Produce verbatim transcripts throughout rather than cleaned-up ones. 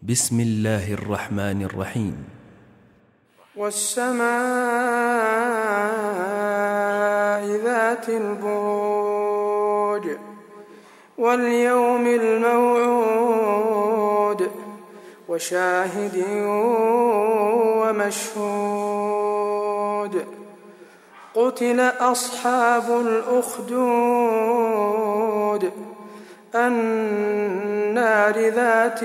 بسم الله الرحمن الرحيم. والسماء ذات البروج واليوم الموعود وشاهد ومشهود قتل أصحاب الأخدود النار ذات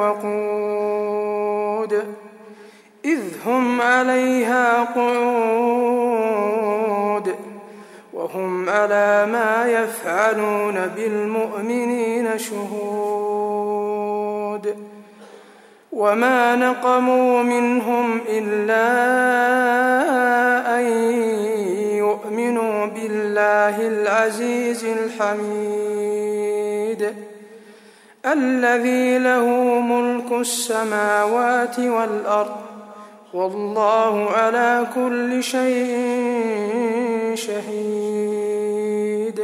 الوقود إذ هم عليها قعود وهم على ما يفعلون بالمؤمنين شهود وما نقموا منهم إلا أن يؤمنوا بالله العزيز الحميد الذي له ملك السماوات والأرض والله على كل شيء شهيد.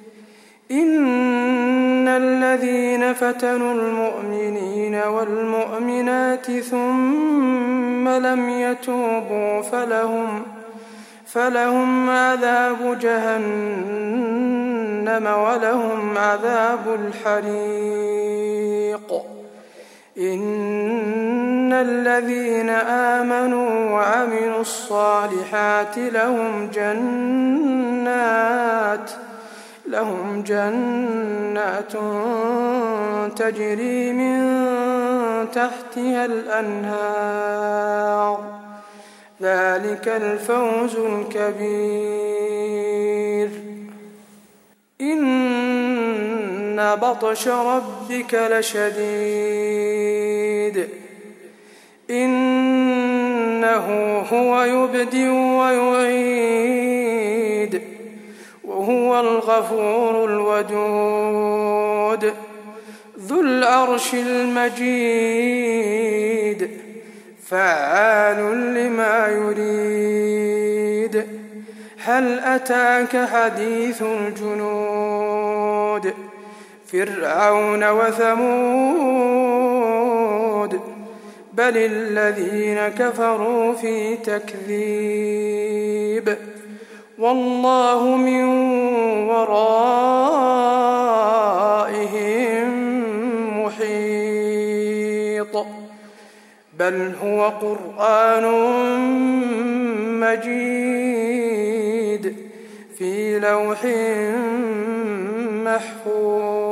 إن الذين فتنوا المؤمنين والمؤمنات ثم لم يتوبوا فلهم فلهم عذاب جهنم ولهم عذاب الحريق. إن الذين آمنوا وعملوا الصالحات لهم جنات لهم جنات تجري من تحتها الأنهار ذلك الفوز الكبير. إن بطش ربك لشديد إنه هو يبدئ ويعيد وهو الغفور الودود ذو العرش المجيد فعال لما يريد. هل أتاك حديث الجنود فرعون وثمود بل الذين كفروا في تكذيب والله من ورائهم محيط بل هو قرآن مجيد في لوح محفوظ.